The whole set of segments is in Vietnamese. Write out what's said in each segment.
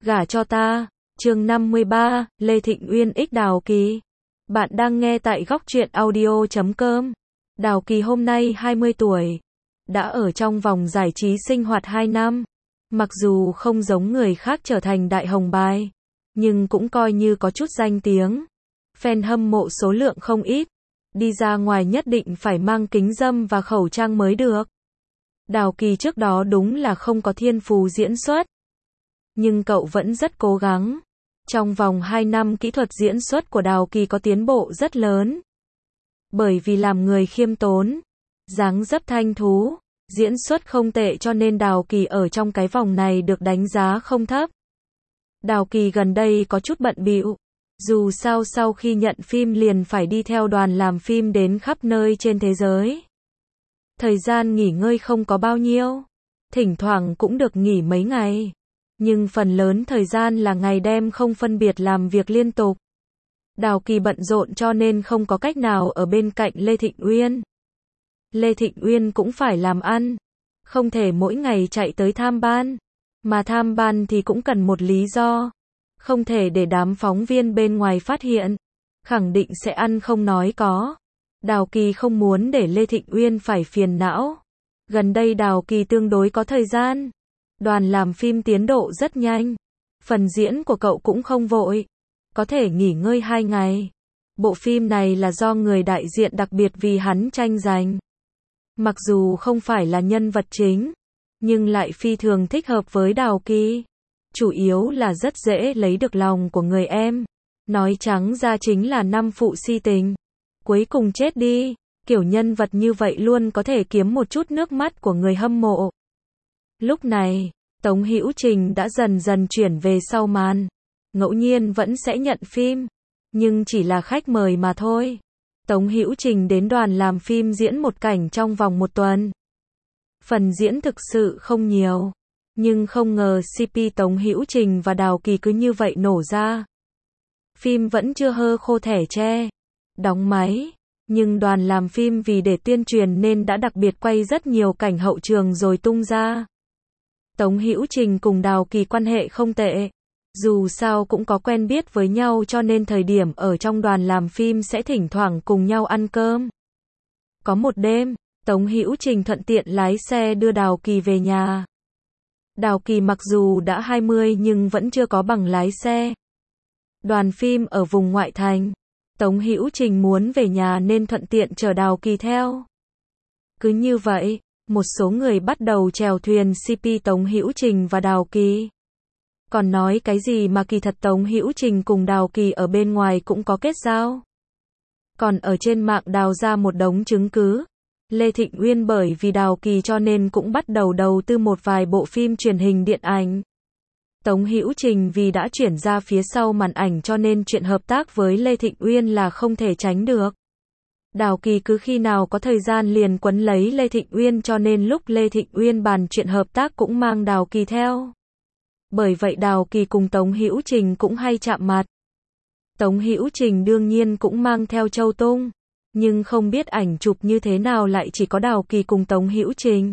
Gả cho ta. Chương 53, Lê Thịnh Uyên x Đào Kỳ. Bạn đang nghe tại góc truyện audio.com. Đào Kỳ hôm nay 20 tuổi, đã ở trong vòng giải trí sinh hoạt 2 năm. Mặc dù không giống người khác trở thành đại hồng bài, nhưng cũng coi như có chút danh tiếng. Fan hâm mộ số lượng không ít. Đi ra ngoài nhất định phải mang kính râm và khẩu trang mới được. Đào Kỳ trước đó đúng là không có thiên phú diễn xuất, nhưng cậu vẫn rất cố gắng. Trong vòng 2 năm kỹ thuật diễn xuất của Đào Kỳ có tiến bộ rất lớn. Bởi vì làm người khiêm tốn, dáng dấp thanh thú, diễn xuất không tệ cho nên Đào Kỳ ở trong cái vòng này được đánh giá không thấp. Đào Kỳ gần đây có chút bận bịu. Dù sao sau khi nhận phim liền phải đi theo đoàn làm phim đến khắp nơi trên thế giới. Thời gian nghỉ ngơi không có bao nhiêu. Thỉnh thoảng cũng được nghỉ mấy ngày. Nhưng phần lớn thời gian là ngày đêm không phân biệt làm việc liên tục. Đào Kỳ bận rộn cho nên không có cách nào ở bên cạnh Lê Thịnh Uyên. Lê Thịnh Uyên cũng phải làm ăn. Không thể mỗi ngày chạy tới tham ban. Mà tham ban thì cũng cần một lý do. Không thể để đám phóng viên bên ngoài phát hiện. Khẳng định sẽ ăn không nói có. Đào Kỳ không muốn để Lê Thịnh Uyên phải phiền não. Gần đây Đào Kỳ tương đối có thời gian. Đoàn làm phim tiến độ rất nhanh. Phần diễn của cậu cũng không vội. Có thể nghỉ ngơi 2 ngày. Bộ phim này là do người đại diện đặc biệt vì hắn tranh giành. Mặc dù không phải là nhân vật chính, nhưng lại phi thường thích hợp với Đào Kỳ. Chủ yếu là rất dễ lấy được lòng của người em. Nói trắng ra chính là năm phụ si tình. Cuối cùng chết đi. Kiểu nhân vật như vậy luôn có thể kiếm một chút nước mắt của người hâm mộ. Lúc này, Tống Hữu Trình đã dần dần chuyển về sau màn. Ngẫu nhiên vẫn sẽ nhận phim, nhưng chỉ là khách mời mà thôi. Tống Hữu Trình đến đoàn làm phim diễn một cảnh trong vòng 1 tuần. Phần diễn thực sự không nhiều, nhưng không ngờ CP Tống Hữu Trình và Đào Kỳ cứ như vậy nổ ra. Phim vẫn chưa hơ khô thẻ tre, đóng máy, nhưng đoàn làm phim vì để tuyên truyền nên đã đặc biệt quay rất nhiều cảnh hậu trường rồi tung ra. Tống Hữu Trình cùng Đào Kỳ quan hệ không tệ. Dù sao cũng có quen biết với nhau cho nên thời điểm ở trong đoàn làm phim sẽ thỉnh thoảng cùng nhau ăn cơm. Có một đêm, Tống Hữu Trình thuận tiện lái xe đưa Đào Kỳ về nhà. Đào Kỳ mặc dù đã 20 nhưng vẫn chưa có bằng lái xe. Đoàn phim ở vùng ngoại thành. Tống Hữu Trình muốn về nhà nên thuận tiện chở Đào Kỳ theo. Cứ như vậy, một số người bắt đầu chèo thuyền CP Tống Hữu Trình và Đào Kỳ. Còn nói cái gì mà kỳ thật Tống Hữu Trình cùng Đào Kỳ ở bên ngoài cũng có kết giao. Còn ở trên mạng đào ra một đống chứng cứ. Lê Thịnh Uyên bởi vì Đào Kỳ cho nên cũng bắt đầu đầu tư một vài bộ phim truyền hình điện ảnh. Tống Hữu Trình vì đã chuyển ra phía sau màn ảnh cho nên chuyện hợp tác với Lê Thịnh Uyên là không thể tránh được. Đào Kỳ cứ khi nào có thời gian liền quấn lấy Lê Thịnh Uyên cho nên lúc Lê Thịnh Uyên bàn chuyện hợp tác cũng mang Đào Kỳ theo. Bởi vậy Đào Kỳ cùng Tống Hữu Trình cũng hay chạm mặt. Tống Hữu Trình đương nhiên cũng mang theo Châu Tung, nhưng không biết ảnh chụp như thế nào lại chỉ có Đào Kỳ cùng Tống Hữu Trình.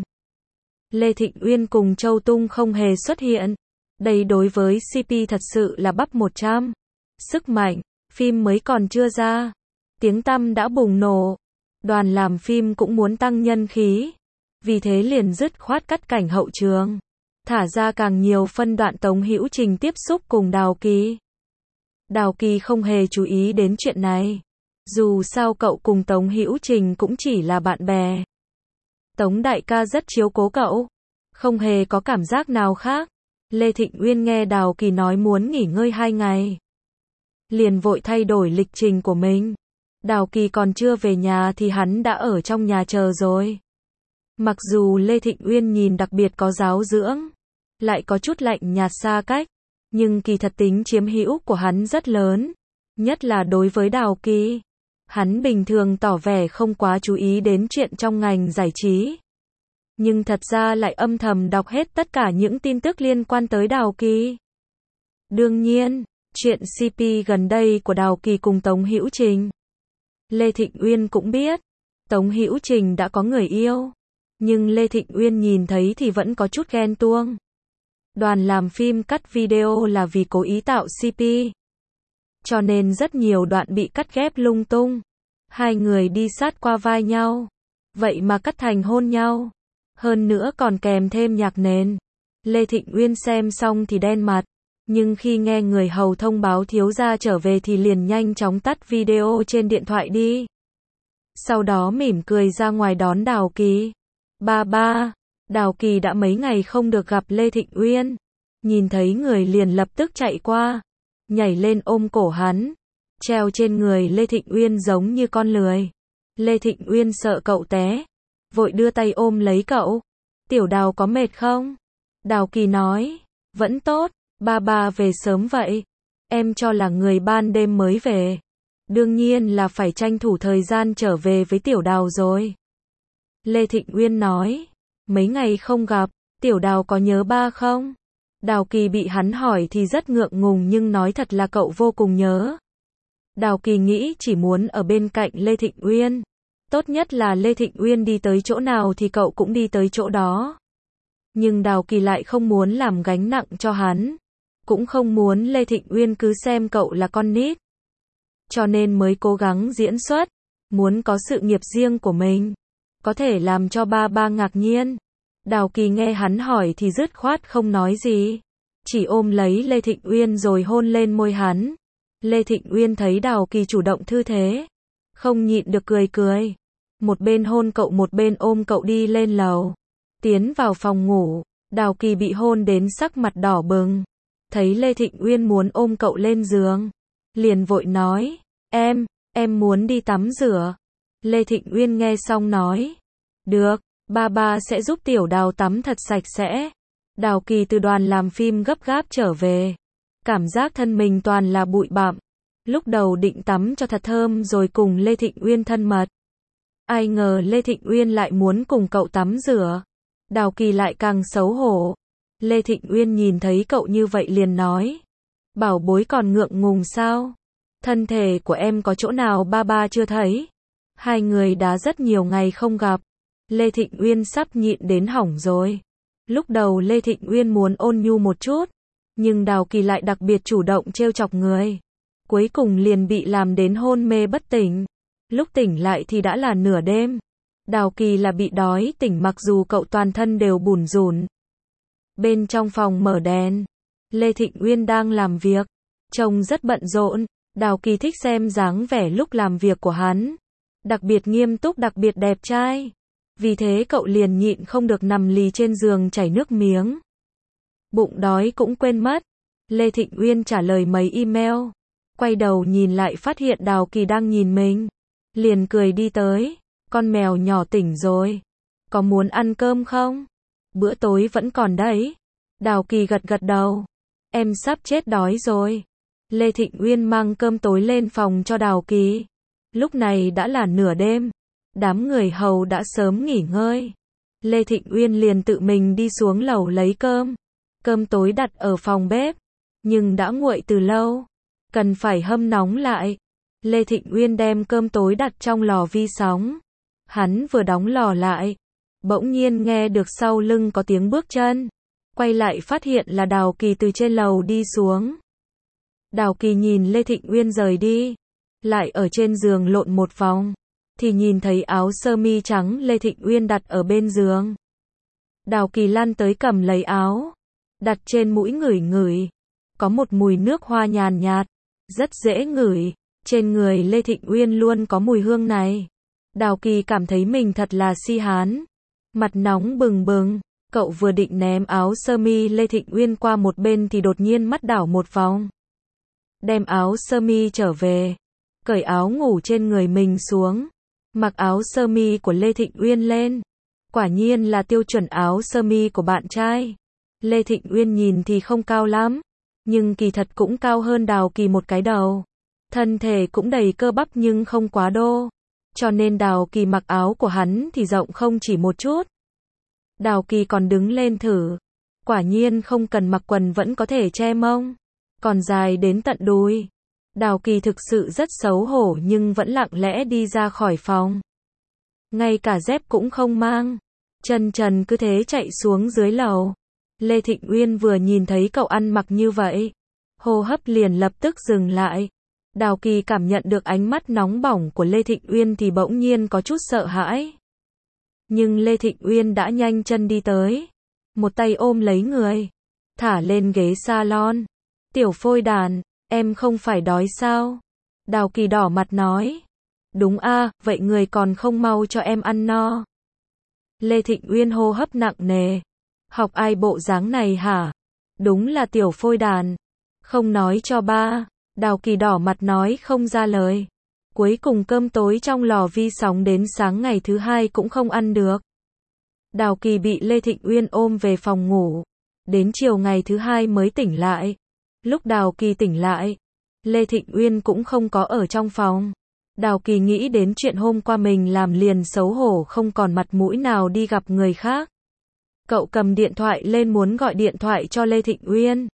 Lê Thịnh Uyên cùng Châu Tung không hề xuất hiện. Đây đối với CP thật sự là bắp 100. Sức mạnh, phim mới còn chưa ra. Tiếng tăm đã bùng nổ. Đoàn làm phim cũng muốn tăng nhân khí. Vì thế liền dứt khoát cắt cảnh hậu trường. Thả ra càng nhiều phân đoạn Tống Hữu Trình tiếp xúc cùng Đào Kỳ. Đào Kỳ không hề chú ý đến chuyện này. Dù sao cậu cùng Tống Hữu Trình cũng chỉ là bạn bè. Tống đại ca rất chiếu cố cậu. Không hề có cảm giác nào khác. Lê Thịnh Uyên nghe Đào Kỳ nói muốn nghỉ ngơi 2 ngày. Liền vội thay đổi lịch trình của mình. Đào Kỳ còn chưa về nhà thì hắn đã ở trong nhà chờ rồi. Mặc dù Lê Thịnh Uyên nhìn đặc biệt có giáo dưỡng, lại có chút lạnh nhạt xa cách, nhưng kỳ thật tính chiếm hữu của hắn rất lớn, nhất là đối với Đào Kỳ. Hắn bình thường tỏ vẻ không quá chú ý đến chuyện trong ngành giải trí, nhưng thật ra lại âm thầm đọc hết tất cả những tin tức liên quan tới Đào Kỳ. Đương nhiên, chuyện CP gần đây của Đào Kỳ cùng Tống Hữu Trình, Lê Thịnh Uyên cũng biết. Tống Hữu Trình đã có người yêu, nhưng Lê Thịnh Uyên nhìn thấy thì vẫn có chút ghen tuông. Đoàn làm phim cắt video là vì cố ý tạo CP. Cho nên rất nhiều đoạn bị cắt ghép lung tung. Hai người đi sát qua vai nhau. Vậy mà cắt thành hôn nhau. Hơn nữa còn kèm thêm nhạc nền. Lê Thịnh Uyên xem xong thì đen mặt. Nhưng khi nghe người hầu thông báo thiếu gia trở về thì liền nhanh chóng tắt video trên điện thoại đi. Sau đó mỉm cười ra ngoài đón Đào Kỳ. Ba. Đào Kỳ đã mấy ngày không được gặp Lê Thịnh Uyên. Nhìn thấy người liền lập tức chạy qua. Nhảy lên ôm cổ hắn. Treo trên người Lê Thịnh Uyên giống như con lười. Lê Thịnh Uyên sợ cậu té. Vội đưa tay ôm lấy cậu. Tiểu Đào có mệt không? Đào Kỳ nói. Vẫn tốt. Ba về sớm vậy. Em cho là người ban đêm mới về. Đương nhiên là phải tranh thủ thời gian trở về với Tiểu Đào rồi. Lê Thịnh Uyên nói. Mấy ngày không gặp, Tiểu Đào có nhớ ba không? Đào Kỳ bị hắn hỏi thì rất ngượng ngùng nhưng nói thật là cậu vô cùng nhớ. Đào Kỳ nghĩ chỉ muốn ở bên cạnh Lê Thịnh Uyên. Tốt nhất là Lê Thịnh Uyên đi tới chỗ nào thì cậu cũng đi tới chỗ đó. Nhưng Đào Kỳ lại không muốn làm gánh nặng cho hắn. Cũng không muốn Lê Thịnh Uyên cứ xem cậu là con nít. Cho nên mới cố gắng diễn xuất. Muốn có sự nghiệp riêng của mình. Có thể làm cho ba ngạc nhiên. Đào Kỳ nghe hắn hỏi thì dứt khoát không nói gì. Chỉ ôm lấy Lê Thịnh Uyên rồi hôn lên môi hắn. Lê Thịnh Uyên thấy Đào Kỳ chủ động thư thế. Không nhịn được cười. Một bên hôn cậu một bên ôm cậu đi lên lầu. Tiến vào phòng ngủ. Đào Kỳ bị hôn đến sắc mặt đỏ bừng. Thấy Lê Thịnh Uyên muốn ôm cậu lên giường. Liền vội nói. Em muốn đi tắm rửa. Lê Thịnh Uyên nghe xong nói. Được, ba sẽ giúp Tiểu Đào tắm thật sạch sẽ. Đào Kỳ từ đoàn làm phim gấp gáp trở về. Cảm giác thân mình toàn là bụi bặm. Lúc đầu định tắm cho thật thơm rồi cùng Lê Thịnh Uyên thân mật. Ai ngờ Lê Thịnh Uyên lại muốn cùng cậu tắm rửa. Đào Kỳ lại càng xấu hổ. Lê Thịnh Uyên nhìn thấy cậu như vậy liền nói. Bảo bối còn ngượng ngùng sao? Thân thể của em có chỗ nào ba chưa thấy? Hai người đã rất nhiều ngày không gặp. Lê Thịnh Uyên sắp nhịn đến hỏng rồi. Lúc đầu Lê Thịnh Uyên muốn ôn nhu một chút. Nhưng Đào Kỳ lại đặc biệt chủ động trêu chọc người. Cuối cùng liền bị làm đến hôn mê bất tỉnh. Lúc tỉnh lại thì đã là nửa đêm. Đào Kỳ là bị đói tỉnh mặc dù cậu toàn thân đều bủn rủn. Bên trong phòng mở đèn. Lê Thịnh Uyên đang làm việc. Trông rất bận rộn. Đào Kỳ thích xem dáng vẻ lúc làm việc của hắn. Đặc biệt nghiêm túc đặc biệt đẹp trai. Vì thế cậu liền nhịn không được nằm lì trên giường chảy nước miếng. Bụng đói cũng quên mất. Lê Thịnh Uyên trả lời mấy email. Quay đầu nhìn lại phát hiện Đào Kỳ đang nhìn mình. Liền cười đi tới. Con mèo nhỏ tỉnh rồi. Có muốn ăn cơm không? Bữa tối vẫn còn đấy. Đào Kỳ gật đầu. Em sắp chết đói rồi. Lê Thịnh Uyên mang cơm tối lên phòng cho Đào Kỳ. Lúc này đã là nửa đêm. Đám người hầu đã sớm nghỉ ngơi. Lê Thịnh Uyên liền tự mình đi xuống lầu lấy cơm. Cơm tối đặt ở phòng bếp. Nhưng đã nguội từ lâu. Cần phải hâm nóng lại. Lê Thịnh Uyên đem cơm tối đặt trong lò vi sóng. Hắn vừa đóng lò lại. Bỗng nhiên nghe được sau lưng có tiếng bước chân. Quay lại phát hiện là Đào Kỳ từ trên lầu đi xuống. Đào Kỳ nhìn Lê Thịnh Uyên rời đi. Lại ở trên giường lộn một vòng. Thì nhìn thấy áo sơ mi trắng Lê Thịnh Uyên đặt ở bên giường. Đào Kỳ lăn tới cầm lấy áo. Đặt trên mũi ngửi. Có một mùi nước hoa nhàn nhạt. Rất dễ ngửi. Trên người Lê Thịnh Uyên luôn có mùi hương này. Đào Kỳ cảm thấy mình thật là si hán. Mặt nóng bừng bừng. Cậu vừa định ném áo sơ mi Lê Thịnh Uyên qua một bên thì đột nhiên mắt đảo một vòng. Đem áo sơ mi trở về. Cởi áo ngủ trên người mình xuống. Mặc áo sơ mi của Lê Thịnh Uyên lên. Quả nhiên là tiêu chuẩn áo sơ mi của bạn trai. Lê Thịnh Uyên nhìn thì không cao lắm. Nhưng kỳ thật cũng cao hơn Đào Kỳ một cái đầu. Thân thể cũng đầy cơ bắp nhưng không quá đô. Cho nên Đào Kỳ mặc áo của hắn thì rộng không chỉ một chút. Đào Kỳ còn đứng lên thử. Quả nhiên không cần mặc quần vẫn có thể che mông. Còn dài đến tận đùi. Đào Kỳ thực sự rất xấu hổ nhưng vẫn lặng lẽ đi ra khỏi phòng. Ngay cả dép cũng không mang. Chân trần cứ thế chạy xuống dưới lầu. Lê Thịnh Uyên vừa nhìn thấy cậu ăn mặc như vậy, hô hấp liền lập tức dừng lại. Đào Kỳ cảm nhận được ánh mắt nóng bỏng của Lê Thịnh Uyên thì bỗng nhiên có chút sợ hãi. Nhưng Lê Thịnh Uyên đã nhanh chân đi tới, một tay ôm lấy người, thả lên ghế salon. Tiểu phôi đàn, em không phải đói sao? Đào Kỳ đỏ mặt nói. Đúng a, vậy người còn không mau cho em ăn no. Lê Thịnh Uyên hô hấp nặng nề. Học ai bộ dáng này hả? Đúng là tiểu phôi đàn. Không nói cho ba. Đào Kỳ đỏ mặt nói không ra lời. Cuối cùng cơm tối trong lò vi sóng đến sáng ngày thứ hai cũng không ăn được. Đào Kỳ bị Lê Thịnh Uyên ôm về phòng ngủ. Đến chiều ngày thứ hai mới tỉnh lại. Lúc Đào Kỳ tỉnh lại, Lê Thịnh Uyên cũng không có ở trong phòng. Đào Kỳ nghĩ đến chuyện hôm qua mình làm liền xấu hổ không còn mặt mũi nào đi gặp người khác. Cậu cầm điện thoại lên muốn gọi điện thoại cho Lê Thịnh Uyên.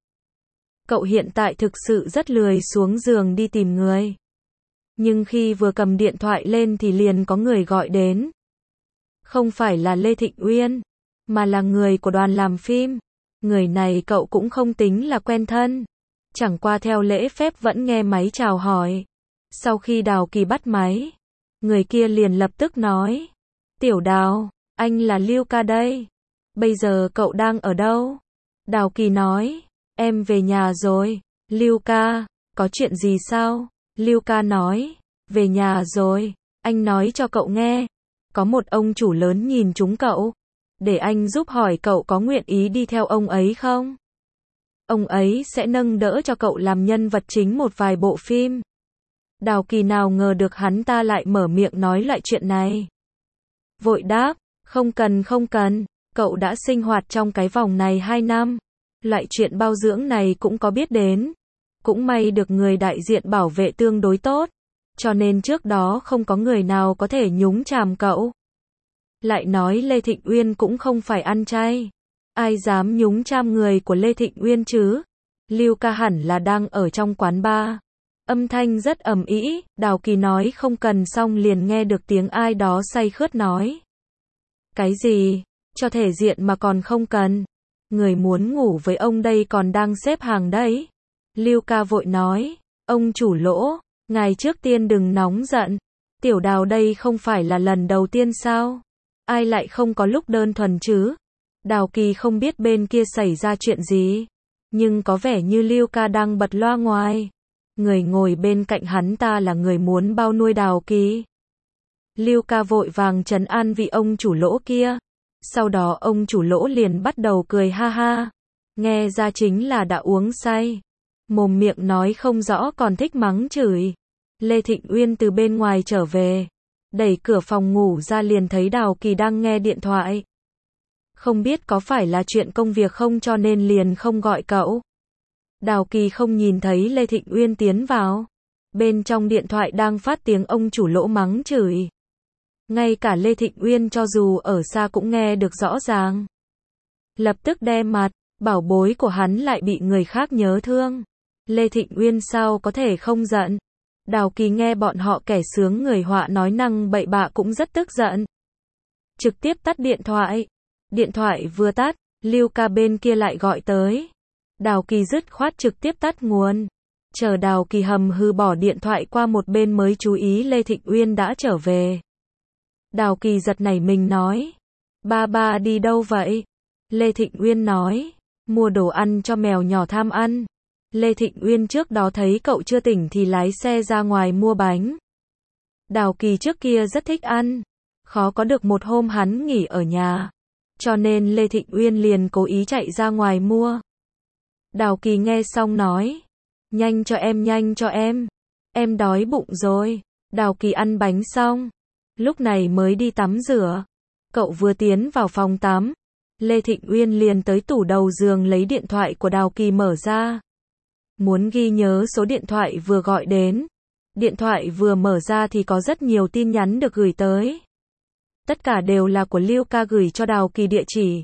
Cậu hiện tại thực sự rất lười xuống giường đi tìm người. Nhưng khi vừa cầm điện thoại lên thì liền có người gọi đến. Không phải là Lê Thịnh Uyên, mà là người của đoàn làm phim. Người này cậu cũng không tính là quen thân. Chẳng qua theo lễ phép vẫn nghe máy chào hỏi. Sau khi Đào Kỳ bắt máy, người kia liền lập tức nói. Tiểu Đào, anh là Lưu Ca đây. Bây giờ cậu đang ở đâu? Đào Kỳ nói. Em về nhà rồi. Lưu Ca, có chuyện gì sao? Lưu Ca nói. Về nhà rồi. Anh nói cho cậu nghe. Có một ông chủ lớn nhìn trúng cậu. Để anh giúp hỏi cậu có nguyện ý đi theo ông ấy không? Ông ấy sẽ nâng đỡ cho cậu làm nhân vật chính một vài bộ phim. Đào Kỳ nào ngờ được hắn ta lại mở miệng nói loại chuyện này. Vội đáp, không cần, cậu đã sinh hoạt trong cái vòng này 2 năm. Loại chuyện bao dưỡng này cũng có biết đến. Cũng may được người đại diện bảo vệ tương đối tốt. Cho nên trước đó không có người nào có thể nhúng chàm cậu. Lại nói Lê Thịnh Uyên cũng không phải ăn chay. Ai dám nhúng chàm người của Lê Thịnh Uyên chứ? Lưu Ca hẳn là đang ở trong quán bar. Âm thanh rất ầm ĩ, Đào Kỳ nói không cần xong liền nghe được tiếng ai đó say khướt nói. Cái gì? Cho thể diện mà còn không cần. Người muốn ngủ với ông đây còn đang xếp hàng đấy. Lưu Ca vội nói, ông chủ Lỗ, ngài trước tiên đừng nóng giận. Tiểu Đào đây không phải là lần đầu tiên sao? Ai lại không có lúc đơn thuần chứ? Đào Kỳ không biết bên kia xảy ra chuyện gì. Nhưng có vẻ như Lưu Ca đang bật loa ngoài. Người ngồi bên cạnh hắn ta là người muốn bao nuôi Đào Kỳ. Lưu Ca vội vàng trấn an vị ông chủ Lỗ kia. Sau đó ông chủ Lỗ liền bắt đầu cười ha ha. Nghe ra chính là đã uống say. Mồm miệng nói không rõ còn thích mắng chửi. Lê Thịnh Uyên từ bên ngoài trở về. Đẩy cửa phòng ngủ ra liền thấy Đào Kỳ đang nghe điện thoại. Không biết có phải là chuyện công việc không cho nên liền không gọi cậu. Đào Kỳ không nhìn thấy Lê Thịnh Uyên tiến vào. Bên trong điện thoại đang phát tiếng ông chủ Lỗ mắng chửi. Ngay cả Lê Thịnh Uyên cho dù ở xa cũng nghe được rõ ràng. Lập tức đe mặt, bảo bối của hắn lại bị người khác nhớ thương. Lê Thịnh Uyên sao có thể không giận. Đào Kỳ nghe bọn họ kẻ sướng người họa nói năng bậy bạ cũng rất tức giận. Trực tiếp tắt điện thoại. Điện thoại vừa tắt, Lưu Ca bên kia lại gọi tới. Đào Kỳ dứt khoát trực tiếp tắt nguồn. Chờ Đào Kỳ hầm hừ bỏ điện thoại qua một bên mới chú ý Lê Thịnh Uyên đã trở về. Đào Kỳ giật nảy mình nói. Ba đi đâu vậy? Lê Thịnh Uyên nói. Mua đồ ăn cho mèo nhỏ tham ăn. Lê Thịnh Uyên trước đó thấy cậu chưa tỉnh thì lái xe ra ngoài mua bánh. Đào Kỳ trước kia rất thích ăn. Khó có được một hôm hắn nghỉ ở nhà. Cho nên Lê Thịnh Uyên liền cố ý chạy ra ngoài mua. Đào Kỳ nghe xong nói. Nhanh cho em. Em đói bụng rồi. Đào Kỳ ăn bánh xong. Lúc này mới đi tắm rửa. Cậu vừa tiến vào phòng tắm. Lê Thịnh Uyên liền tới tủ đầu giường lấy điện thoại của Đào Kỳ mở ra. Muốn ghi nhớ số điện thoại vừa gọi đến. Điện thoại vừa mở ra thì có rất nhiều tin nhắn được gửi tới. Tất cả đều là của Lưu Ca gửi cho Đào Kỳ địa chỉ.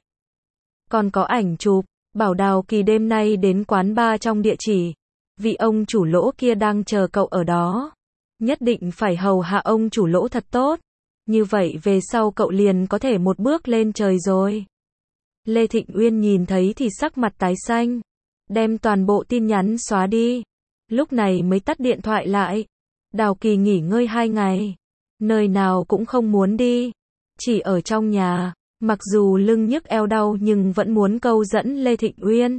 Còn có ảnh chụp, bảo Đào Kỳ đêm nay đến quán bar trong địa chỉ. Vị ông chủ Lỗ kia đang chờ cậu ở đó. Nhất định phải hầu hạ ông chủ Lỗ thật tốt. Như vậy về sau cậu liền có thể một bước lên trời rồi. Lê Thịnh Uyên nhìn thấy thì sắc mặt tái xanh, đem toàn bộ tin nhắn xóa đi. Lúc này mới tắt điện thoại lại. Đào Kỳ nghỉ ngơi 2 ngày, nơi nào cũng không muốn đi, chỉ ở trong nhà, mặc dù lưng nhức eo đau nhưng vẫn muốn câu dẫn Lê Thịnh Uyên.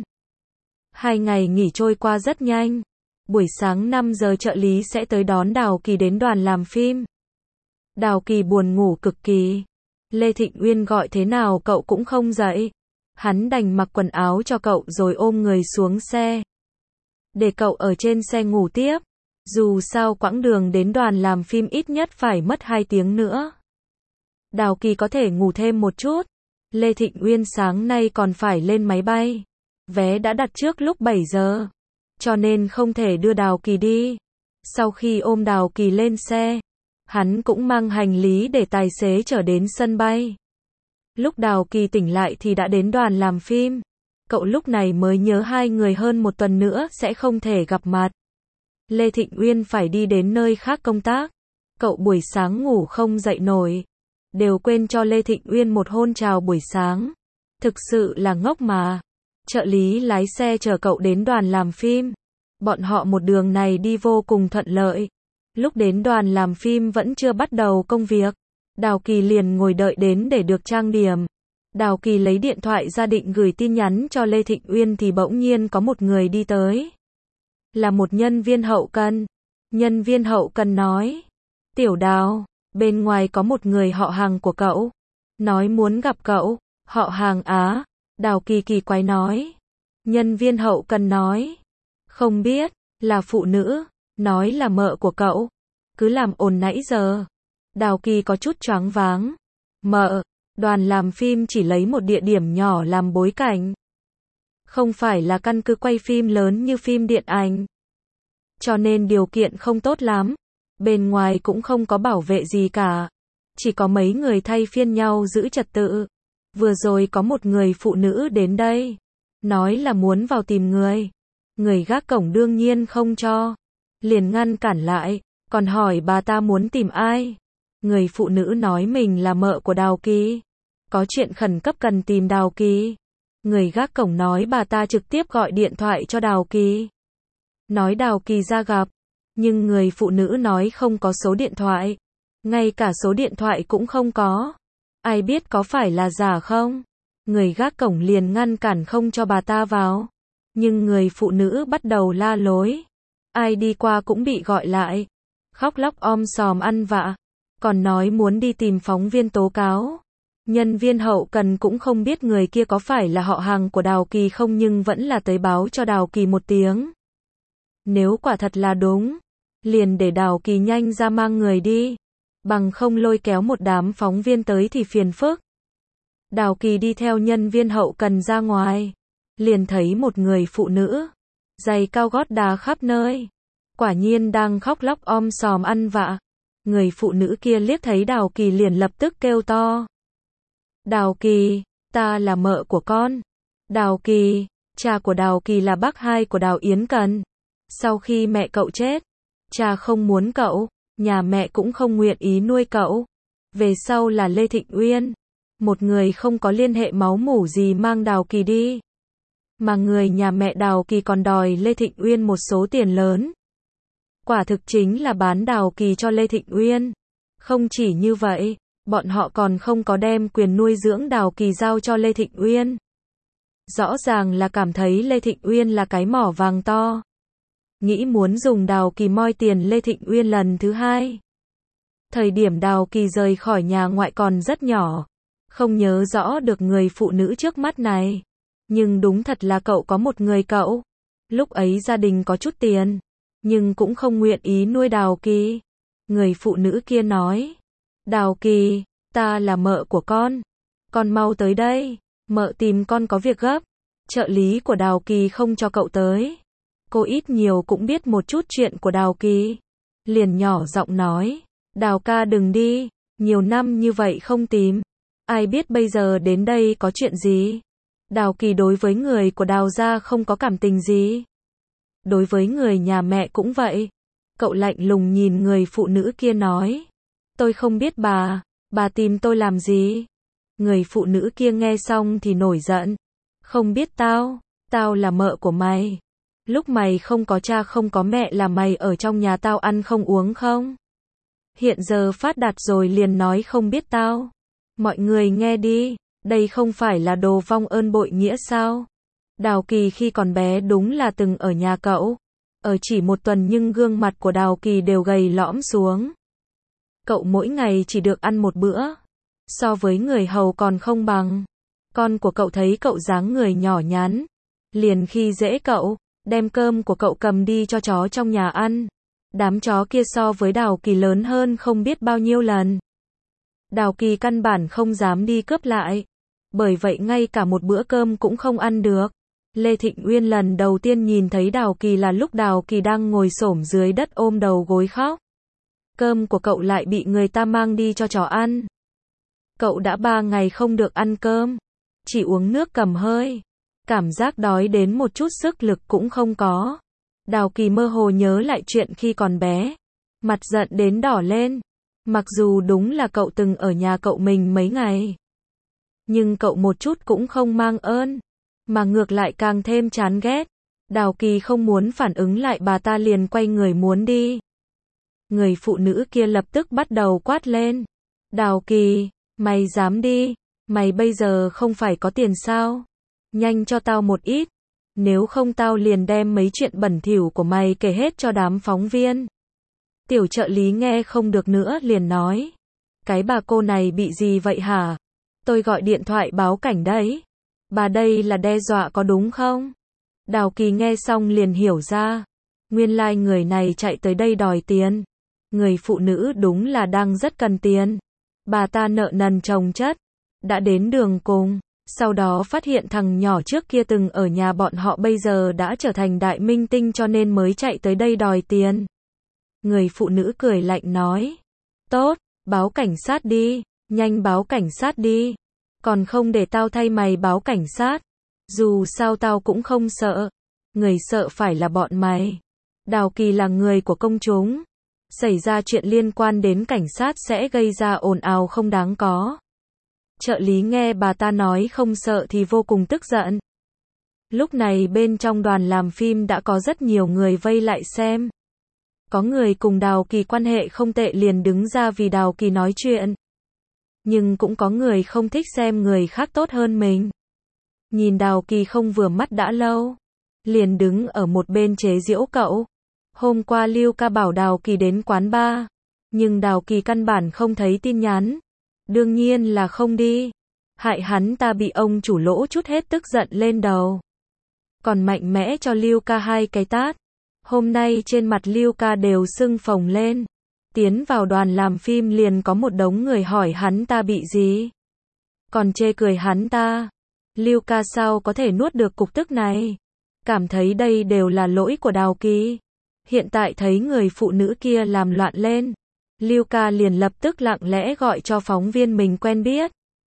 2 ngày nghỉ trôi qua rất nhanh. Buổi sáng 5 giờ trợ lý sẽ tới đón Đào Kỳ đến đoàn làm phim. Đào Kỳ buồn ngủ cực kỳ. Lê Thịnh Uyên gọi thế nào cậu cũng không dậy. Hắn đành mặc quần áo cho cậu rồi ôm người xuống xe. Để cậu ở trên xe ngủ tiếp. Dù sao quãng đường đến đoàn làm phim ít nhất phải mất 2 tiếng nữa. Đào Kỳ có thể ngủ thêm một chút. Lê Thịnh Uyên sáng nay còn phải lên máy bay. Vé đã đặt trước lúc 7 giờ. Cho nên không thể đưa Đào Kỳ đi. Sau khi ôm Đào Kỳ lên xe, hắn cũng mang hành lý để tài xế chở đến sân bay. Lúc Đào Kỳ tỉnh lại thì đã đến đoàn làm phim. Cậu lúc này mới nhớ hai người hơn một tuần nữa sẽ không thể gặp mặt. Lê Thịnh Uyên phải đi đến nơi khác công tác. Cậu buổi sáng ngủ không dậy nổi. Đều quên cho Lê Thịnh Uyên một hôn chào buổi sáng. Thực sự là ngốc mà. Trợ lý lái xe chở cậu đến đoàn làm phim. Bọn họ một đường này đi vô cùng thuận lợi. Lúc đến đoàn làm phim vẫn chưa bắt đầu công việc. Đào Kỳ liền ngồi đợi đến để được trang điểm. Đào Kỳ lấy điện thoại ra định gửi tin nhắn cho Lê Thịnh Uyên thì bỗng nhiên có một người đi tới. Là một nhân viên hậu cần. Nhân viên hậu cần nói: Tiểu Đào, bên ngoài có một người họ hàng của cậu. Nói muốn gặp cậu. Họ hàng á? Đào Kỳ kỳ quái nói. Nhân viên hậu cần nói: Không biết, là phụ nữ. Nói là mợ của cậu. Cứ làm ồn nãy giờ. Đào Kỳ có chút choáng váng. Mợ, đoàn làm phim chỉ lấy một địa điểm nhỏ làm bối cảnh. Không phải là căn cứ quay phim lớn như phim điện ảnh. Cho nên điều kiện không tốt lắm. Bên ngoài cũng không có bảo vệ gì cả. Chỉ có mấy người thay phiên nhau giữ trật tự. Vừa rồi có một người phụ nữ đến đây. Nói là muốn vào tìm người. Người gác cổng đương nhiên không cho. Liền ngăn cản lại. Còn hỏi bà ta muốn tìm ai. Người phụ nữ nói mình là mợ của Đào Kỳ. Có chuyện khẩn cấp cần tìm Đào Kỳ. Người gác cổng nói bà ta trực tiếp gọi điện thoại cho Đào Kỳ. Nói Đào Kỳ ra gặp. Nhưng người phụ nữ nói không có số điện thoại. Ngay cả số điện thoại cũng không có. Ai biết có phải là giả không? Người gác cổng liền ngăn cản không cho bà ta vào. Nhưng người phụ nữ bắt đầu la lối. Ai đi qua cũng bị gọi lại. Khóc lóc sòm ăn vạ. Còn nói muốn đi tìm phóng viên tố cáo. Nhân viên hậu cần cũng không biết người kia có phải là họ hàng của Đào Kỳ không nhưng vẫn là tới báo cho Đào Kỳ một tiếng. Nếu quả thật là đúng, liền để Đào Kỳ nhanh ra mang người đi. Bằng không lôi kéo một đám phóng viên tới thì phiền phức. Đào Kỳ đi theo nhân viên hậu cần ra ngoài. Liền thấy một người phụ nữ. Giày cao gót đá khắp nơi. Quả nhiên đang khóc lóc sòm ăn vạ. Người phụ nữ kia liếc thấy Đào Kỳ liền lập tức kêu to. Đào Kỳ, ta là mợ của con. Đào Kỳ, cha của Đào Kỳ là bác hai của Đào Yến Cần. Sau khi mẹ cậu chết, cha không muốn cậu, nhà mẹ cũng không nguyện ý nuôi cậu. Về sau là Lê Thịnh Uyên, một người không có liên hệ máu mủ gì mang Đào Kỳ đi. Mà người nhà mẹ Đào Kỳ còn đòi Lê Thịnh Uyên một số tiền lớn. Quả thực chính là bán Đào Kỳ cho Lê Thịnh Uyên. Không chỉ như vậy, bọn họ còn không có đem quyền nuôi dưỡng Đào Kỳ giao cho Lê Thịnh Uyên. Rõ ràng là cảm thấy Lê Thịnh Uyên là cái mỏ vàng to. Nghĩ muốn dùng Đào Kỳ moi tiền Lê Thịnh Uyên lần thứ hai. Thời điểm Đào Kỳ rời khỏi nhà ngoại còn rất nhỏ. Không nhớ rõ được người phụ nữ trước mắt này. Nhưng đúng thật là cậu có một người cậu. Lúc ấy gia đình có chút tiền. Nhưng cũng không nguyện ý nuôi Đào Kỳ. Người phụ nữ kia nói. Đào Kỳ, ta là mợ của con. Con mau tới đây. Mợ tìm con có việc gấp. Trợ lý của Đào Kỳ không cho cậu tới. Cô ít nhiều cũng biết một chút chuyện của Đào Kỳ. Liền nhỏ giọng nói. Đào ca đừng đi. Nhiều năm như vậy không tìm. Ai biết bây giờ đến đây có chuyện gì. Đào Kỳ đối với người của Đào gia không có cảm tình gì. Đối với người nhà mẹ cũng vậy. Cậu lạnh lùng nhìn người phụ nữ kia nói. Tôi không biết bà tìm tôi làm gì. Người phụ nữ kia nghe xong thì nổi giận. Không biết tao là mợ của mày. Lúc mày không có cha không có mẹ là mày ở trong nhà tao ăn không uống không? Hiện giờ phát đạt rồi liền nói không biết tao. Mọi người nghe đi, đây không phải là đồ vong ơn bội nghĩa sao? Đào Kỳ khi còn bé đúng là từng ở nhà cậu. Ở chỉ một tuần nhưng gương mặt của Đào Kỳ đều gầy lõm xuống. Cậu mỗi ngày chỉ được ăn một bữa. So với người hầu còn không bằng. Con của cậu thấy cậu dáng người nhỏ nhắn. Liền khi dễ cậu, đem cơm của cậu cầm đi cho chó trong nhà ăn. Đám chó kia so với Đào Kỳ lớn hơn không biết bao nhiêu lần. Đào Kỳ căn bản không dám đi cướp lại. Bởi vậy ngay cả một bữa cơm cũng không ăn được. Lê Thịnh Uyên lần đầu tiên nhìn thấy Đào Kỳ là lúc Đào Kỳ đang ngồi xổm dưới đất ôm đầu gối khóc. Cơm của cậu lại bị người ta mang đi cho chó ăn. Cậu đã 3 ngày không được ăn cơm. Chỉ uống nước cầm hơi. Cảm giác đói đến một chút sức lực cũng không có. Đào Kỳ mơ hồ nhớ lại chuyện khi còn bé. Mặt giận đến đỏ lên. Mặc dù đúng là cậu từng ở nhà cậu mình mấy ngày. Nhưng cậu một chút cũng không mang ơn. Mà ngược lại càng thêm chán ghét. Đào Kỳ không muốn phản ứng lại bà ta liền quay người muốn đi. Người phụ nữ kia lập tức bắt đầu quát lên. Đào Kỳ, mày dám đi. Mày bây giờ không phải có tiền sao? Nhanh cho tao một ít. Nếu không tao liền đem mấy chuyện bẩn thỉu của mày kể hết cho đám phóng viên. Tiểu trợ lý nghe không được nữa liền nói. Cái bà cô này bị gì vậy hả? Tôi gọi điện thoại báo cảnh đấy. Bà đây là đe dọa có đúng không? Đào Kỳ nghe xong liền hiểu ra. Nguyên lai người này chạy tới đây đòi tiền. Người phụ nữ đúng là đang rất cần tiền. Bà ta nợ nần chồng chất. Đã đến đường cùng. Sau đó phát hiện thằng nhỏ trước kia từng ở nhà bọn họ bây giờ đã trở thành đại minh tinh cho nên mới chạy tới đây đòi tiền. Người phụ nữ cười lạnh nói. Tốt, báo cảnh sát đi. Nhanh báo cảnh sát đi. Còn không để tao thay mày báo cảnh sát. Dù sao tao cũng không sợ. Người sợ phải là bọn mày. Đào Kỳ là người của công chúng. Xảy ra chuyện liên quan đến cảnh sát sẽ gây ra ồn ào không đáng có. Trợ lý nghe bà ta nói không sợ thì vô cùng tức giận. Lúc này bên trong đoàn làm phim đã có rất nhiều người vây lại xem. Có người cùng Đào Kỳ quan hệ không tệ liền đứng ra vì Đào Kỳ nói chuyện. Nhưng cũng có người không thích xem người khác tốt hơn mình. Nhìn Đào Kỳ không vừa mắt đã lâu. Liền đứng ở một bên chế giễu cậu. Hôm qua Lưu Ca bảo Đào Kỳ đến quán bar. Nhưng Đào Kỳ căn bản không thấy tin nhắn. Đương nhiên là không đi. Hại hắn ta bị ông chủ lỗ trút hết tức giận lên đầu. Còn mạnh mẽ cho Lưu Ca 2 cái tát. Hôm nay trên mặt Lưu Ca đều sưng phồng lên. Tiến vào đoàn làm phim liền có một đống người hỏi hắn ta bị gì. Còn chê cười hắn ta. Lưu Ca sao có thể nuốt được cục tức này. Cảm thấy đây đều là lỗi của Đào Kỳ. Hiện tại thấy người phụ nữ kia làm loạn lên. Lưu Ca liền lập tức lặng lẽ gọi cho phóng viên mình quen biết.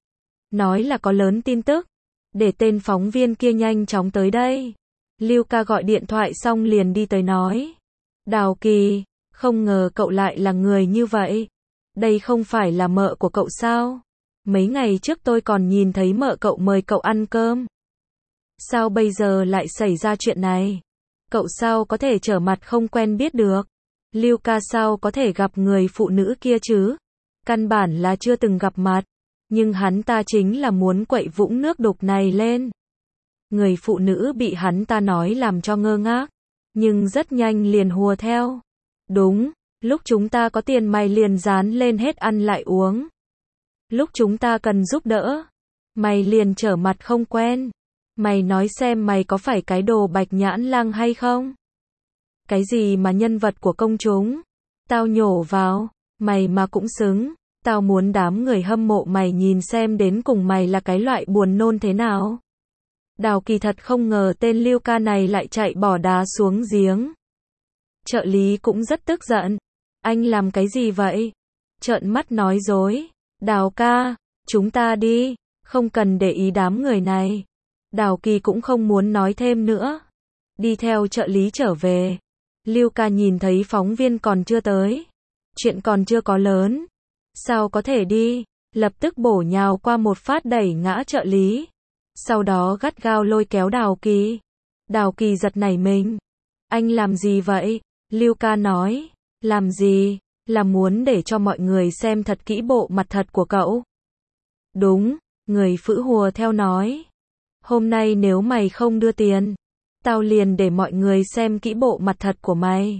Nói là có lớn tin tức. Để tên phóng viên kia nhanh chóng tới đây. Lưu Ca gọi điện thoại xong liền đi tới nói. Đào Kỳ, không ngờ cậu lại là người như vậy. Đây không phải là mợ của cậu sao? Mấy ngày trước tôi còn nhìn thấy mợ cậu mời cậu ăn cơm. Sao bây giờ lại xảy ra chuyện này? Cậu sao có thể trở mặt không quen biết được? Lưu Ca sao có thể gặp người phụ nữ kia chứ? Căn bản là chưa từng gặp mặt. Nhưng hắn ta chính là muốn quậy vũng nước đục này lên. Người phụ nữ bị hắn ta nói làm cho ngơ ngác. Nhưng rất nhanh liền hùa theo. Đúng, lúc chúng ta có tiền mày liền dán lên hết ăn lại uống. Lúc chúng ta cần giúp đỡ, mày liền trở mặt không quen. Mày nói xem mày có phải cái đồ bạch nhãn lang hay không? Cái gì mà nhân vật của công chúng? Tao nhổ vào, mày mà cũng xứng. Tao muốn đám người hâm mộ mày nhìn xem đến cùng mày là cái loại buồn nôn thế nào. Đào Kỳ thật không ngờ tên Lưu Ca này lại chạy bỏ đá xuống giếng. Trợ lý cũng rất tức giận. Anh làm cái gì vậy? Trợn mắt nói dối. Đào ca, chúng ta đi, không cần để ý đám người này. Đào Kỳ cũng không muốn nói thêm nữa. Đi theo trợ lý trở về. Lưu Ca nhìn thấy phóng viên còn chưa tới. Chuyện còn chưa có lớn. Sao có thể đi? lập tức bổ nhào qua một phát đẩy ngã trợ lý. Sau đó gắt gao lôi kéo Đào Kỳ. Đào Kỳ giật nảy mình. Anh làm gì vậy? Lưu Ca nói. Làm gì? Là muốn để cho mọi người xem thật kỹ bộ mặt thật của cậu. Đúng, người phữ hùa theo nói. Hôm nay nếu mày không đưa tiền, tao liền để mọi người xem kỹ bộ mặt thật của mày.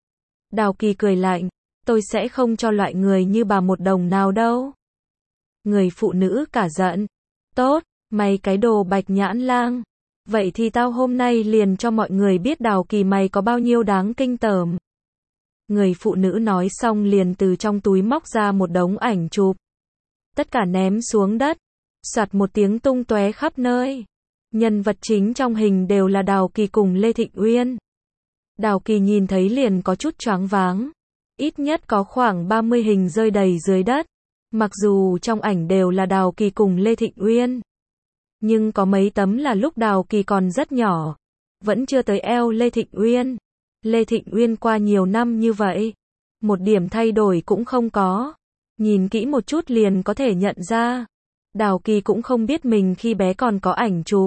Đào Kỳ cười lạnh. Tôi sẽ không cho loại người như bà một đồng nào đâu. Người phụ nữ cả giận. Tốt, mày cái đồ bạch nhãn lang. Vậy thì tao hôm nay liền cho mọi người biết Đào Kỳ mày có bao nhiêu đáng kinh tởm. Người phụ nữ nói xong liền từ trong túi móc ra một đống ảnh chụp. Tất cả ném xuống đất. Soạt một tiếng tung tóe khắp nơi. Nhân vật chính trong hình đều là Đào Kỳ cùng Lê Thịnh Uyên. Đào Kỳ nhìn thấy liền có chút choáng váng. Ít nhất có khoảng 30 hình rơi đầy dưới đất. Mặc dù trong ảnh đều là Đào Kỳ cùng Lê Thịnh Uyên. Nhưng có mấy tấm là lúc Đào Kỳ còn rất nhỏ. Vẫn chưa tới eo Lê Thịnh Uyên. Lê Thịnh Uyên qua nhiều năm như vậy. Một điểm thay đổi cũng không có. Nhìn kỹ một chút liền có thể nhận ra. Đào Kỳ cũng không biết mình khi bé còn có ảnh chụp.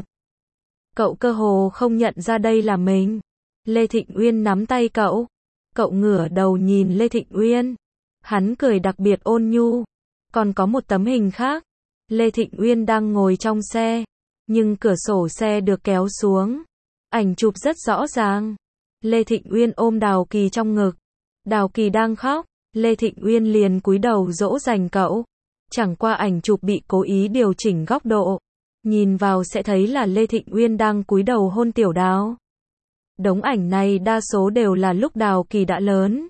Cậu cơ hồ không nhận ra đây là mình. Lê Thịnh Uyên nắm tay cậu. Cậu ngửa đầu nhìn Lê Thịnh Uyên. Hắn cười đặc biệt ôn nhu. Còn có một tấm hình khác. Lê Thịnh Uyên đang ngồi trong xe. Nhưng cửa sổ xe được kéo xuống. Ảnh chụp rất rõ ràng. Lê Thịnh Uyên ôm Đào Kỳ trong ngực. Đào Kỳ đang khóc. Lê Thịnh Uyên liền cúi đầu dỗ dành cậu. Chẳng qua ảnh chụp bị cố ý điều chỉnh góc độ. Nhìn vào sẽ thấy là Lê Thịnh Uyên đang cúi đầu hôn Tiểu Đào. Đống ảnh này đa số đều là lúc Đào Kỳ đã lớn.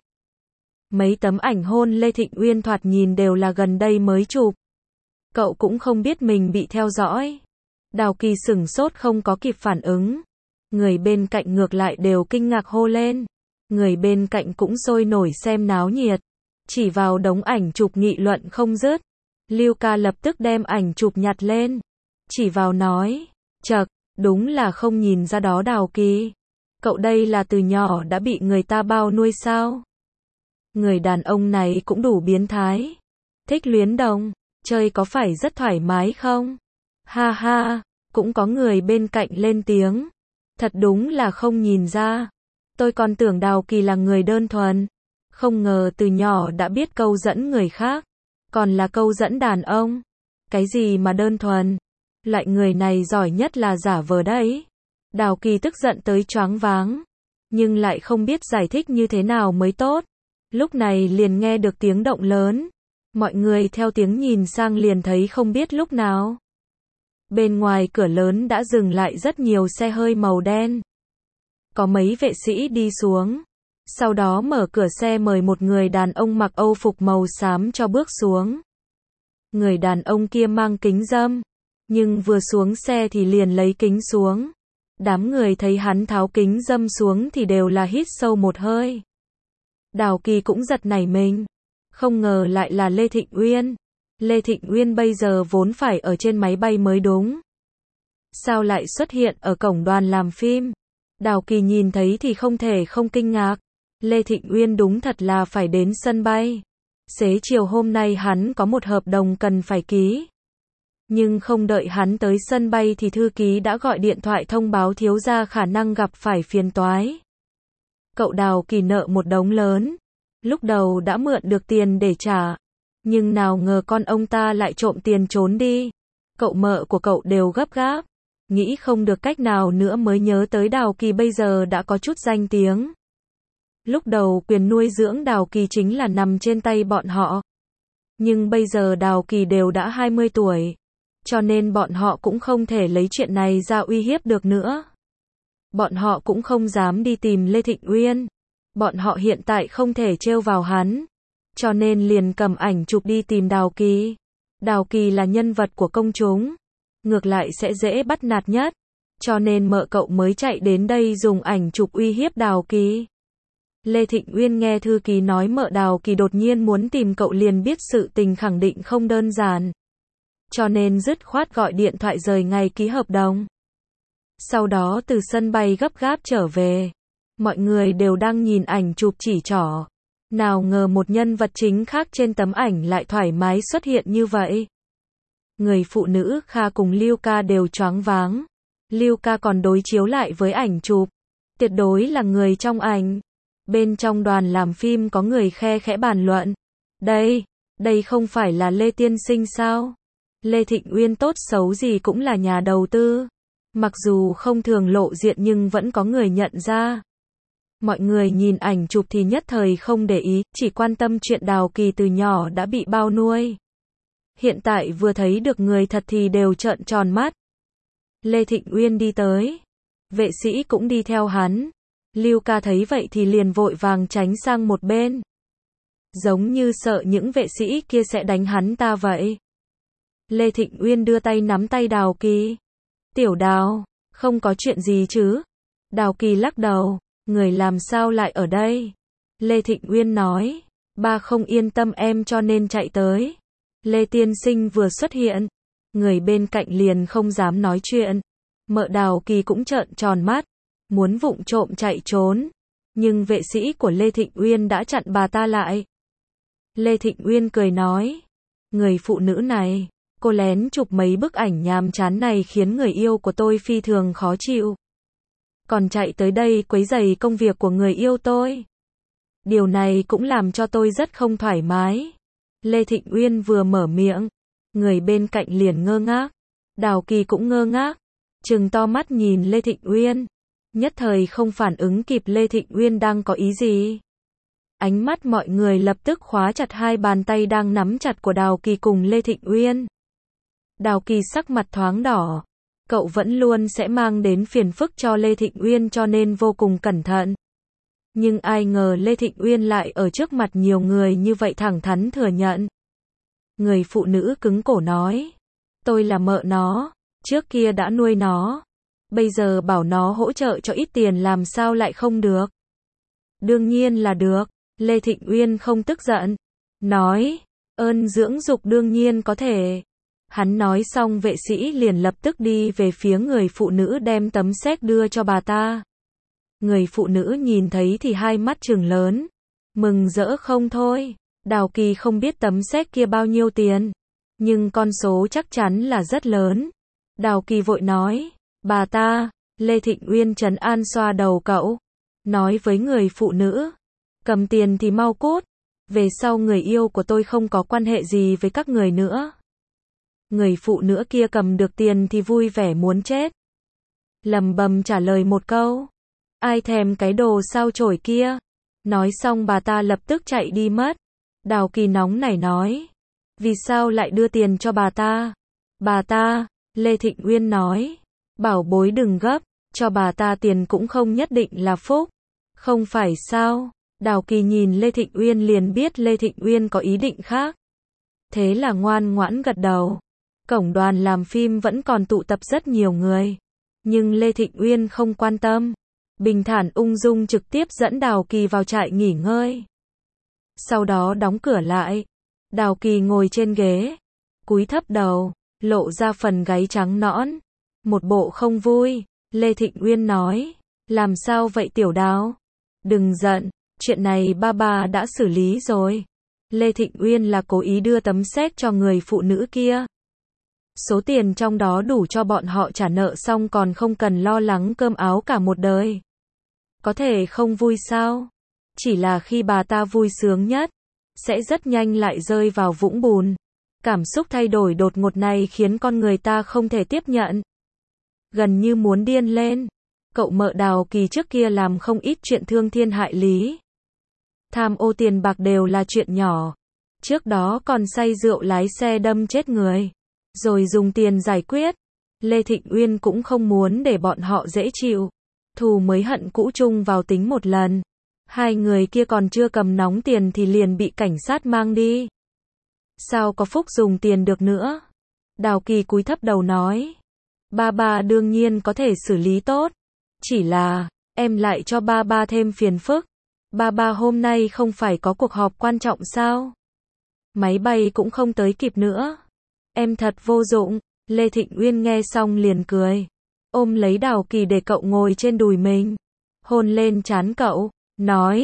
Mấy tấm ảnh hôn Lê Thịnh Uyên thoạt nhìn đều là gần đây mới chụp. Cậu cũng không biết mình bị theo dõi. Đào Kỳ sửng sốt không có kịp phản ứng. Người bên cạnh ngược lại đều kinh ngạc hô lên. Người bên cạnh cũng sôi nổi xem náo nhiệt. Chỉ vào đống ảnh chụp nghị luận không dứt. Lưu Ca lập tức đem ảnh chụp nhặt lên. Chỉ vào nói. Chậc, đúng là không nhìn ra đó Đào Kỳ. Cậu đây là từ nhỏ đã bị người ta bao nuôi sao? Người đàn ông này cũng đủ biến thái. Thích luyến đồng, chơi có phải rất thoải mái không? Ha ha, cũng có người bên cạnh lên tiếng. Thật đúng là không nhìn ra. Tôi còn tưởng Đào Kỳ là người đơn thuần. Không ngờ từ nhỏ đã biết câu dẫn người khác. Còn là câu dẫn đàn ông. Cái gì mà đơn thuần? Loại người này giỏi nhất là giả vờ đấy. Đào Kỳ tức giận tới choáng váng. Nhưng lại không biết giải thích như thế nào mới tốt. Lúc này liền nghe được tiếng động lớn. Mọi người theo tiếng nhìn sang liền thấy không biết lúc nào. Bên ngoài cửa lớn đã dừng lại rất nhiều xe hơi màu đen. Có mấy vệ sĩ đi xuống. Sau đó mở cửa xe mời một người đàn ông mặc âu phục màu xám cho bước xuống. Người đàn ông kia mang kính râm. Nhưng vừa xuống xe thì liền lấy kính xuống. Đám người thấy hắn tháo kính râm xuống thì đều là hít sâu một hơi. Đào Kỳ cũng giật nảy mình. Không ngờ lại là Lê Thịnh Uyên. Lê Thịnh Uyên bây giờ vốn phải ở trên máy bay mới đúng. Sao lại xuất hiện ở cổng đoàn làm phim? Đào Kỳ nhìn thấy thì không thể không kinh ngạc. Lê Thịnh Uyên đúng thật là phải đến sân bay. Xế chiều hôm nay hắn có một hợp đồng cần phải ký. Nhưng không đợi hắn tới sân bay thì thư ký đã gọi điện thoại thông báo thiếu gia khả năng gặp phải phiền toái. Cậu Đào Kỳ nợ một đống lớn. Lúc đầu đã mượn được tiền để trả. Nhưng nào ngờ con ông ta lại trộm tiền trốn đi. Cậu mợ của cậu đều gấp gáp. Nghĩ không được cách nào nữa mới nhớ tới Đào Kỳ bây giờ đã có chút danh tiếng. Lúc đầu quyền nuôi dưỡng Đào Kỳ chính là nằm trên tay bọn họ. Nhưng bây giờ Đào Kỳ đều đã 20 tuổi. Cho nên bọn họ cũng không thể lấy chuyện này ra uy hiếp được nữa. Bọn họ cũng không dám đi tìm Lê Thịnh Uyên. Bọn họ hiện tại không thể trêu vào hắn. Cho nên liền cầm ảnh chụp đi tìm Đào Kỳ. Đào Kỳ là nhân vật của công chúng. Ngược lại sẽ dễ bắt nạt nhất. Cho nên mợ cậu mới chạy đến đây dùng ảnh chụp uy hiếp Đào Kỳ. Lê Thịnh Uyên nghe thư ký nói mợ Đào Kỳ đột nhiên muốn tìm cậu liền biết sự tình khẳng định không đơn giản. Cho nên dứt khoát gọi điện thoại rời ngày ký hợp đồng. Sau đó từ sân bay gấp gáp trở về. Mọi người đều đang nhìn ảnh chụp chỉ trỏ. Nào ngờ một nhân vật chính khác trên tấm ảnh lại thoải mái xuất hiện như vậy. Người phụ nữ Kha cùng Lưu Ca đều choáng váng. Lưu Ca còn đối chiếu lại với ảnh chụp. Tuyệt đối là người trong ảnh. Bên trong đoàn làm phim có người khe khẽ bàn luận. Đây không phải là Lê Tiên Sinh sao? Lê Thịnh Uyên tốt xấu gì cũng là nhà đầu tư. Mặc dù không thường lộ diện nhưng vẫn có người nhận ra. Mọi người nhìn ảnh chụp thì nhất thời không để ý, chỉ quan tâm chuyện Đào Kỳ từ nhỏ đã bị bao nuôi. Hiện tại vừa thấy được người thật thì đều trợn tròn mắt. Lê Thịnh Uyên đi tới. Vệ sĩ cũng đi theo hắn. Lưu Ca thấy vậy thì liền vội vàng tránh sang một bên. Giống như sợ những vệ sĩ kia sẽ đánh hắn ta vậy. Lê Thịnh Uyên đưa tay nắm tay Đào Kỳ. Tiểu Đào, không có chuyện gì chứ? Đào Kỳ lắc đầu. Người làm sao lại ở đây? Lê Thịnh Uyên nói. Ba không yên tâm em cho nên chạy tới. Lê Tiên Sinh vừa xuất hiện. Người bên cạnh liền không dám nói chuyện. Mợ Đào Kỳ cũng trợn tròn mắt. Muốn vụng trộm chạy trốn. Nhưng vệ sĩ của Lê Thịnh Uyên đã chặn bà ta lại. Lê Thịnh Uyên cười nói. Người phụ nữ này, cô lén chụp mấy bức ảnh nhàm chán này khiến người yêu của tôi phi thường khó chịu. Còn chạy tới đây quấy rầy công việc của người yêu tôi. Điều này cũng làm cho tôi rất không thoải mái. Lê Thịnh Uyên vừa mở miệng, người bên cạnh liền ngơ ngác. Đào Kỳ cũng ngơ ngác, trừng to mắt nhìn Lê Thịnh Uyên. Nhất thời không phản ứng kịp Lê Thịnh Uyên đang có ý gì. Ánh mắt mọi người lập tức khóa chặt hai bàn tay đang nắm chặt của Đào Kỳ cùng Lê Thịnh Uyên. Đào Kỳ sắc mặt thoáng đỏ. Cậu vẫn luôn sẽ mang đến phiền phức cho Lê Thịnh Uyên cho nên vô cùng cẩn thận. Nhưng ai ngờ Lê Thịnh Uyên lại ở trước mặt nhiều người như vậy thẳng thắn thừa nhận. Người phụ nữ cứng cổ nói. Tôi là mợ nó, trước kia đã nuôi nó. Bây giờ bảo nó hỗ trợ cho ít tiền làm sao lại không được. Đương nhiên là được, Lê Thịnh Uyên không tức giận. Nói, ơn dưỡng dục đương nhiên có thể. Hắn nói xong vệ sĩ liền lập tức đi về phía người phụ nữ đem tấm séc đưa cho bà ta. Người phụ nữ nhìn thấy thì hai mắt trừng lớn. Mừng rỡ không thôi. Đào Kỳ không biết tấm séc kia bao nhiêu tiền. Nhưng con số chắc chắn là rất lớn. Đào Kỳ vội nói. Bà ta, Lê Thịnh Uyên trấn an xoa đầu cậu. Nói với người phụ nữ. Cầm tiền thì mau cút. Về sau người yêu của tôi không có quan hệ gì với các người nữa. Người phụ nữ kia cầm được tiền thì vui vẻ muốn chết. Lầm bầm trả lời một câu. Ai thèm cái đồ sao chổi kia. Nói xong bà ta lập tức chạy đi mất. Đào Kỳ nóng nảy nói. Vì sao lại đưa tiền cho bà ta? Bà ta, Lê Thịnh Uyên nói. Bảo bối đừng gấp, cho bà ta tiền cũng không nhất định là phúc. Không phải sao? Đào Kỳ nhìn Lê Thịnh Uyên liền biết Lê Thịnh Uyên có ý định khác. Thế là ngoan ngoãn gật đầu. Cổng đoàn làm phim vẫn còn tụ tập rất nhiều người. Nhưng Lê Thịnh Uyên không quan tâm. Bình thản ung dung trực tiếp dẫn Đào Kỳ vào trại nghỉ ngơi. Sau đó đóng cửa lại. Đào Kỳ ngồi trên ghế. Cúi thấp đầu. Lộ ra phần gáy trắng nõn. Một bộ không vui. Lê Thịnh Uyên nói. Làm sao vậy Tiểu Đào? Đừng giận. Chuyện này ba đã xử lý rồi. Lê Thịnh Uyên là cố ý đưa tấm séc cho người phụ nữ kia. Số tiền trong đó đủ cho bọn họ trả nợ xong còn không cần lo lắng cơm áo cả một đời. Có thể không vui sao? Chỉ là khi bà ta vui sướng nhất, sẽ rất nhanh lại rơi vào vũng bùn. Cảm xúc thay đổi đột ngột này khiến con người ta không thể tiếp nhận. Gần như muốn điên lên. Cậu mợ Đào Kỳ trước kia làm không ít chuyện thương thiên hại lý. Tham ô tiền bạc đều là chuyện nhỏ. Trước đó còn say rượu lái xe đâm chết người. Rồi dùng tiền giải quyết. Lê Thịnh Uyên cũng không muốn để bọn họ dễ chịu. Thù mới hận cũ chung vào tính một lần. Hai người kia còn chưa cầm nóng tiền thì liền bị cảnh sát mang đi. Sao có phúc dùng tiền được nữa? Đào Kỳ cúi thấp đầu nói. Ba đương nhiên có thể xử lý tốt. Chỉ là, em lại cho ba thêm phiền phức. Ba hôm nay không phải có cuộc họp quan trọng sao? Máy bay cũng không tới kịp nữa. Em thật vô dụng. Lê Thịnh Uyên nghe xong liền cười. Ôm lấy Đào Kỳ để cậu ngồi trên đùi mình. Hôn lên trán cậu. Nói.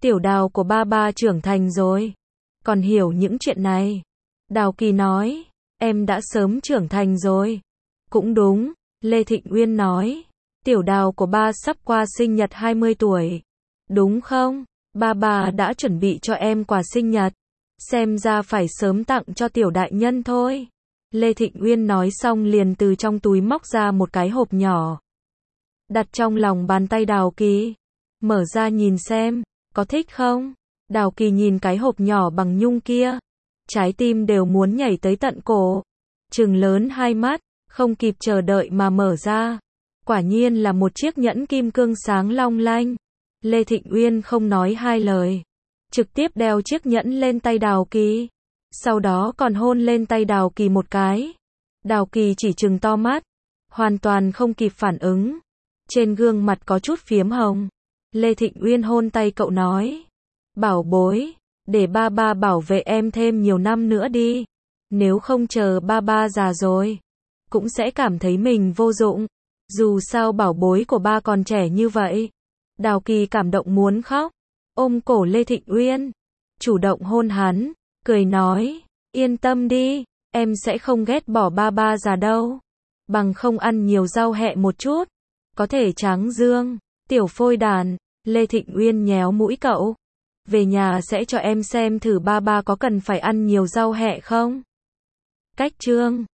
tiểu Đào của ba trưởng thành rồi, còn hiểu những chuyện này. Đào Kỳ nói, em đã sớm trưởng thành rồi. Cũng đúng, Lê Thịnh Uyên nói, tiểu Đào của ba sắp qua sinh nhật 20 tuổi. Đúng không? Ba đã chuẩn bị cho em quà sinh nhật. Xem ra phải sớm tặng cho tiểu đại nhân thôi. Lê Thịnh Uyên nói xong liền từ trong túi móc ra một cái hộp nhỏ. Đặt trong lòng bàn tay Đào Kỳ. Mở ra nhìn xem, có thích không? Đào Kỳ nhìn cái hộp nhỏ bằng nhung kia. Trái tim đều muốn nhảy tới tận cổ. Trừng lớn hai mắt, không kịp chờ đợi mà mở ra. Quả nhiên là một chiếc nhẫn kim cương sáng long lanh. Lê Thịnh Uyên không nói hai lời. Trực tiếp đeo chiếc nhẫn lên tay Đào Kỳ. Sau đó còn hôn lên tay Đào Kỳ một cái. Đào Kỳ chỉ trừng to mắt. Hoàn toàn không kịp phản ứng. Trên gương mặt có chút phiếm hồng. Lê Thịnh Uyên hôn tay cậu nói. Bảo bối, để ba bảo vệ em thêm nhiều năm nữa đi. Nếu không chờ ba già rồi, cũng sẽ cảm thấy mình vô dụng. Dù sao bảo bối của ba còn trẻ như vậy. Đào Kỳ cảm động muốn khóc. Ôm cổ Lê Thịnh Uyên. Chủ động hôn hắn. Cười nói. Yên tâm đi. Em sẽ không ghét bỏ ba già đâu. Bằng không ăn nhiều rau hẹ một chút. Có thể tráng dương. Tiểu phôi đàn. Lê Thịnh Uyên nhéo mũi cậu. Về nhà sẽ cho em xem thử ba có cần phải ăn nhiều rau hẹ không? Cách chương